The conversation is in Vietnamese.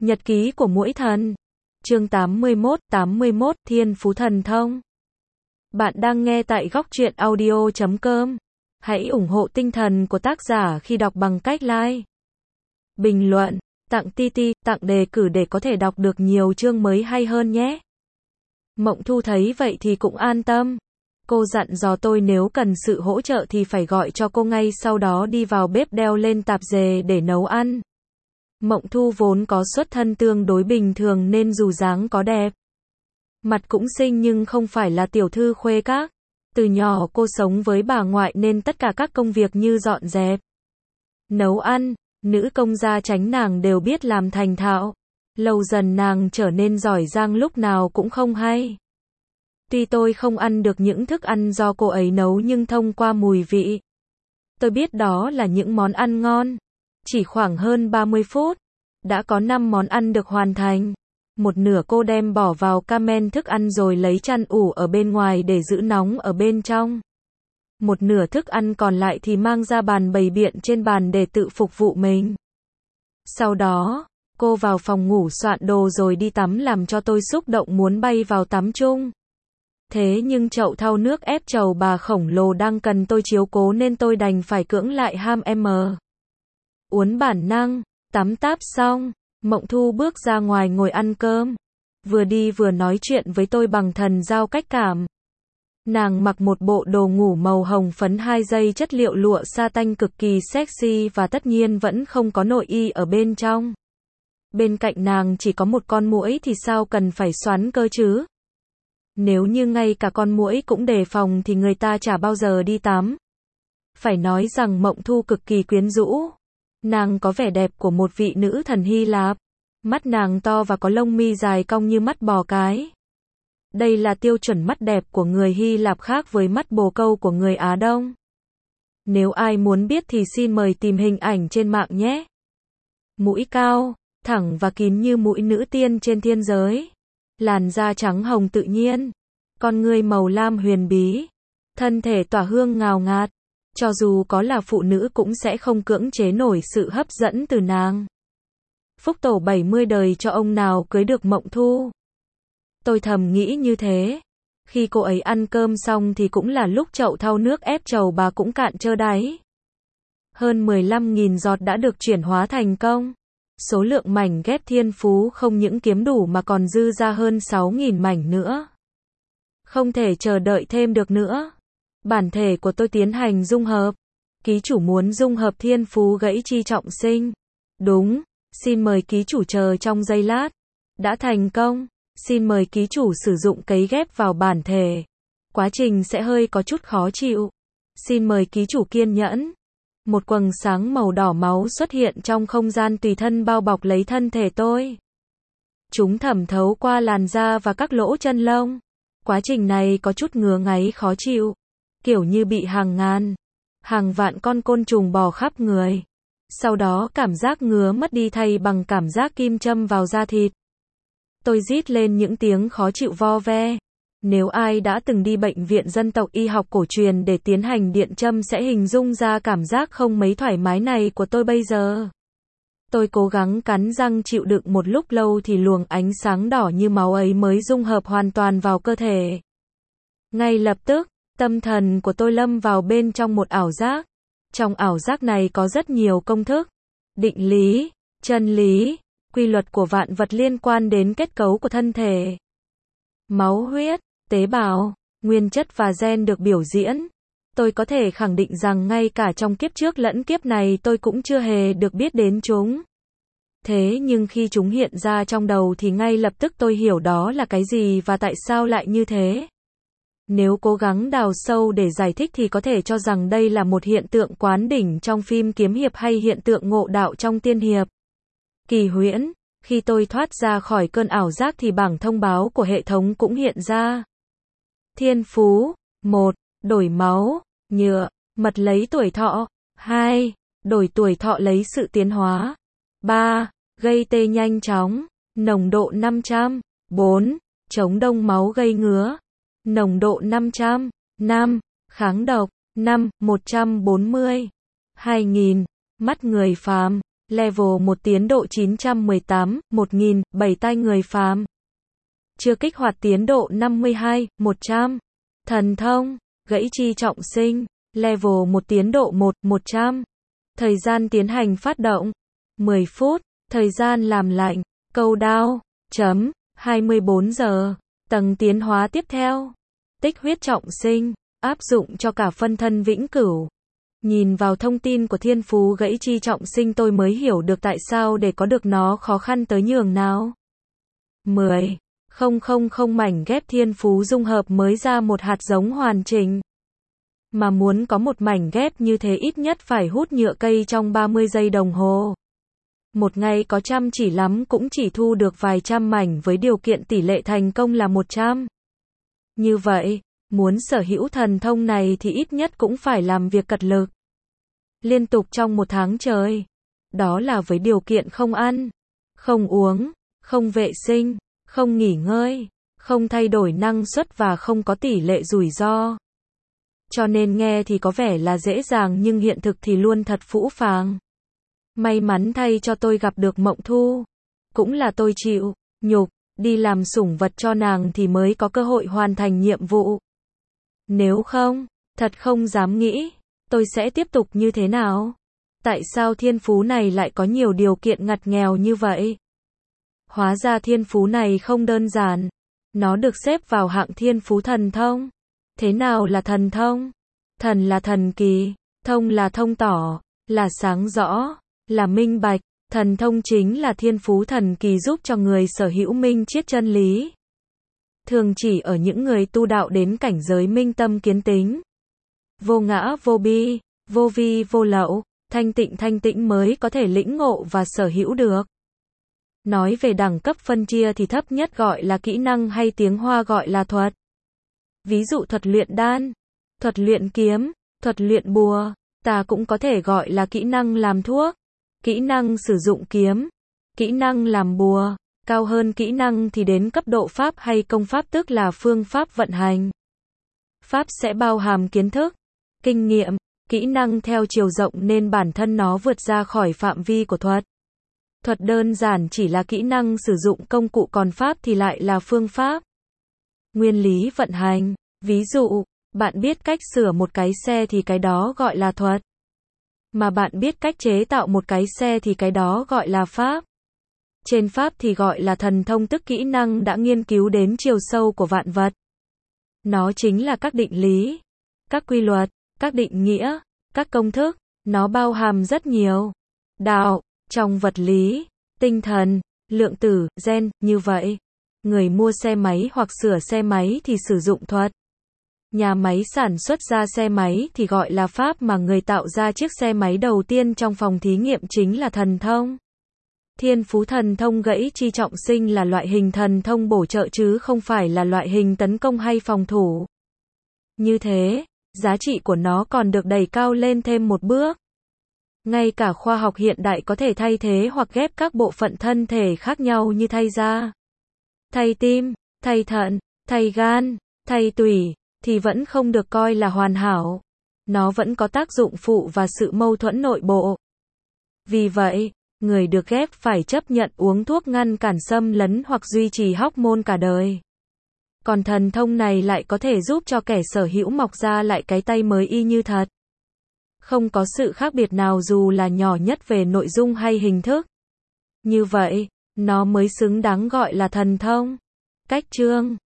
Nhật ký của muỗi thần. Chương 81 Thiên Phú Thần Thông. Bạn đang nghe tại Góc Truyện Audio.com. Hãy ủng hộ tinh thần của tác giả khi đọc bằng cách like, bình luận, tặng TT, tặng đề cử để có thể đọc được nhiều chương mới hay hơn nhé. Mộng Thu thấy vậy thì cũng an tâm. Cô dặn dò tôi nếu cần sự hỗ trợ thì phải gọi cho cô ngay, sau đó đi vào bếp đeo lên tạp dề để nấu ăn. Mộng Thu vốn có xuất thân tương đối bình thường nên dù dáng có đẹp, mặt cũng xinh nhưng không phải là tiểu thư khuê các. Từ nhỏ cô sống với bà ngoại nên tất cả các công việc như dọn dẹp, nấu ăn, nữ công gia tránh nàng đều biết làm thành thạo. Lâu dần nàng trở nên giỏi giang lúc nào cũng không hay. Tuy tôi không ăn được những thức ăn do cô ấy nấu nhưng thông qua mùi vị, tôi biết đó là những món ăn ngon. Chỉ khoảng hơn 30 phút, đã có 5 món ăn được hoàn thành. Một nửa cô đem bỏ vào camen thức ăn rồi lấy chăn ủ ở bên ngoài để giữ nóng ở bên trong. Một nửa thức ăn còn lại thì mang ra bàn bày biện trên bàn để tự phục vụ mình. Sau đó, cô vào phòng ngủ soạn đồ rồi đi tắm làm cho tôi xúc động muốn bay vào tắm chung. Thế nhưng chậu thau nước ép trầu bà khổng lồ đang cần tôi chiếu cố nên tôi đành phải cưỡng lại ham uốn bản năng. Tắm táp xong, Mộng Thu bước ra ngoài ngồi ăn cơm. Vừa đi vừa nói chuyện với tôi bằng thần giao cách cảm. Nàng mặc một bộ đồ ngủ màu hồng phấn 2 dây chất liệu lụa sa tanh cực kỳ sexy và tất nhiên vẫn không có nội y ở bên trong. Bên cạnh nàng chỉ có một con muỗi thì sao cần phải xoắn cơ chứ? Nếu như ngay cả con muỗi cũng đề phòng thì người ta chả bao giờ đi tắm. Phải nói rằng Mộng Thu cực kỳ quyến rũ. Nàng có vẻ đẹp của một vị nữ thần Hy Lạp. Mắt nàng to và có lông mi dài cong như mắt bò cái. Đây là tiêu chuẩn mắt đẹp của người Hy Lạp khác với mắt bồ câu của người Á Đông. Nếu ai muốn biết thì xin mời tìm hình ảnh trên mạng nhé. Mũi cao, thẳng và kín như mũi nữ tiên trên thiên giới. Làn da trắng hồng tự nhiên. Con ngươi màu lam huyền bí. Thân thể tỏa hương ngào ngạt. Cho dù có là phụ nữ cũng sẽ không cưỡng chế nổi sự hấp dẫn từ nàng. Phúc tổ 70 đời cho ông nào cưới được Mộng Thu. Tôi thầm nghĩ như thế. Khi cô ấy ăn cơm xong thì cũng là lúc chậu thau nước ép trầu bà cũng cạn trơ đáy. Hơn 15.000 giọt đã được chuyển hóa thành công. Số lượng mảnh ghép thiên phú không những kiếm đủ mà còn dư ra hơn 6.000 mảnh nữa. Không thể chờ đợi thêm được nữa. Bản thể của tôi tiến hành dung hợp. Ký chủ muốn dung hợp thiên phú gãy chi trọng sinh. Đúng, xin mời ký chủ chờ trong giây lát. Đã thành công. Xin mời ký chủ sử dụng cấy ghép vào bản thể. Quá trình sẽ hơi có chút khó chịu. Xin mời ký chủ kiên nhẫn. Một quầng sáng màu đỏ máu xuất hiện trong không gian tùy thân bao bọc lấy thân thể tôi. Chúng thẩm thấu qua làn da và các lỗ chân lông. Quá trình này có chút ngứa ngáy khó chịu. Kiểu như bị hàng ngàn, hàng vạn con côn trùng bò khắp người. Sau đó cảm giác ngứa mất đi thay bằng cảm giác kim châm vào da thịt. Tôi rít lên những tiếng khó chịu vo ve. Nếu ai đã từng đi bệnh viện dân tộc y học cổ truyền để tiến hành điện châm sẽ hình dung ra cảm giác không mấy thoải mái này của tôi bây giờ. Tôi cố gắng cắn răng chịu đựng một lúc lâu thì luồng ánh sáng đỏ như máu ấy mới dung hợp hoàn toàn vào cơ thể. Ngay lập tức, tâm thần của tôi lâm vào bên trong một ảo giác. Trong ảo giác này có rất nhiều công thức, định lý, chân lý, quy luật của vạn vật liên quan đến kết cấu của thân thể. Máu huyết, tế bào, nguyên chất và gen được biểu diễn. Tôi có thể khẳng định rằng ngay cả trong kiếp trước lẫn kiếp này tôi cũng chưa hề được biết đến chúng. Thế nhưng khi chúng hiện ra trong đầu thì ngay lập tức tôi hiểu đó là cái gì và tại sao lại như thế. Nếu cố gắng đào sâu để giải thích thì có thể cho rằng đây là một hiện tượng quán đỉnh trong phim kiếm hiệp hay hiện tượng ngộ đạo trong tiên hiệp. Kỳ huyễn, khi tôi thoát ra khỏi cơn ảo giác thì bảng thông báo của hệ thống cũng hiện ra. Thiên phú, 1. Đổi máu, nhựa, mật lấy tuổi thọ, 2. Đổi tuổi thọ lấy sự tiến hóa, 3. Gây tê nhanh chóng, nồng độ 500, 4. Chống đông máu gây ngứa, nồng độ 500, 5. Kháng độc, 5. 140, 2000. Mắt người phàm, Level 1 tiến độ 918, 1000, 7 tai người phàm. Chưa kích hoạt tiến độ 52, 100. Thần thông, gãy chi trọng sinh. Level 1 tiến độ 1, 100. Thời gian tiến hành phát động. 10 phút. Thời gian làm lạnh. Câu đao. Chấm. 24 giờ. Tầng tiến hóa tiếp theo. Tích huyết trọng sinh. Áp dụng cho cả phân thân vĩnh cửu. Nhìn vào thông tin của thiên phú gãy chi trọng sinh tôi mới hiểu được tại sao để có được nó khó khăn tới nhường nào. 10,000 mảnh ghép thiên phú dung hợp mới ra một hạt giống hoàn chỉnh. Mà muốn có một mảnh ghép như thế ít nhất phải hút nhựa cây trong 30 giây đồng hồ. Một ngày có chăm chỉ lắm cũng chỉ thu được vài trăm mảnh với điều kiện tỷ lệ thành công là 100. Như vậy, muốn sở hữu thần thông này thì ít nhất cũng phải làm việc cật lực. Liên tục trong một tháng trời. Đó là với điều kiện không ăn, không uống, không vệ sinh, không nghỉ ngơi, không thay đổi năng suất và không có tỷ lệ rủi ro. Cho nên nghe thì có vẻ là dễ dàng nhưng hiện thực thì luôn thật phũ phàng. May mắn thay cho tôi gặp được Mộng Thu. Cũng là tôi chịu nhục, đi làm sủng vật cho nàng thì mới có cơ hội hoàn thành nhiệm vụ. Nếu không, thật không dám nghĩ, tôi sẽ tiếp tục như thế nào? Tại sao thiên phú này lại có nhiều điều kiện ngặt nghèo như vậy? Hóa ra thiên phú này không đơn giản. Nó được xếp vào hạng thiên phú thần thông. Thế nào là thần thông? Thần là thần kỳ, thông là thông tỏ, là sáng rõ, là minh bạch. Thần thông chính là thiên phú thần kỳ giúp cho người sở hữu minh triết chân lý. Thường chỉ ở những người tu đạo đến cảnh giới minh tâm kiến tính. Vô ngã vô bi, vô vi vô lậu, thanh tịnh mới có thể lĩnh ngộ và sở hữu được. Nói về đẳng cấp phân chia thì thấp nhất gọi là kỹ năng hay tiếng Hoa gọi là thuật. Ví dụ thuật luyện đan, thuật luyện kiếm, thuật luyện bùa, ta cũng có thể gọi là kỹ năng làm thuốc, kỹ năng sử dụng kiếm, kỹ năng làm bùa. Cao hơn kỹ năng thì đến cấp độ pháp hay công pháp tức là phương pháp vận hành. Pháp sẽ bao hàm kiến thức, kinh nghiệm, kỹ năng theo chiều rộng nên bản thân nó vượt ra khỏi phạm vi của thuật. Thuật đơn giản chỉ là kỹ năng sử dụng công cụ còn pháp thì lại là phương pháp. Nguyên lý vận hành, ví dụ, bạn biết cách sửa một cái xe thì cái đó gọi là thuật. Mà bạn biết cách chế tạo một cái xe thì cái đó gọi là pháp. Trên pháp thì gọi là thần thông tức kỹ năng đã nghiên cứu đến chiều sâu của vạn vật. Nó chính là các định lý, các quy luật, các định nghĩa, các công thức, nó bao hàm rất nhiều. Đạo, trong vật lý, tinh thần, lượng tử, gen, như vậy. Người mua xe máy hoặc sửa xe máy thì sử dụng thuật. Nhà máy sản xuất ra xe máy thì gọi là pháp mà người tạo ra chiếc xe máy đầu tiên trong phòng thí nghiệm chính là thần thông. Thiên phú thần thông gãy chi trọng sinh là loại hình thần thông bổ trợ chứ không phải là loại hình tấn công hay phòng thủ. Như thế, giá trị của nó còn được đẩy cao lên thêm một bước. Ngay cả khoa học hiện đại có thể thay thế hoặc ghép các bộ phận thân thể khác nhau như thay da, thay tim, thay thận, thay gan, thay tủy, thì vẫn không được coi là hoàn hảo. Nó vẫn có tác dụng phụ và sự mâu thuẫn nội bộ. Vì vậy, người được ghép phải chấp nhận uống thuốc ngăn cản xâm lấn hoặc duy trì hormone cả đời. Còn thần thông này lại có thể giúp cho kẻ sở hữu mọc ra lại cái tay mới y như thật. Không có sự khác biệt nào dù là nhỏ nhất về nội dung hay hình thức. Như vậy, nó mới xứng đáng gọi là thần thông. Cách chương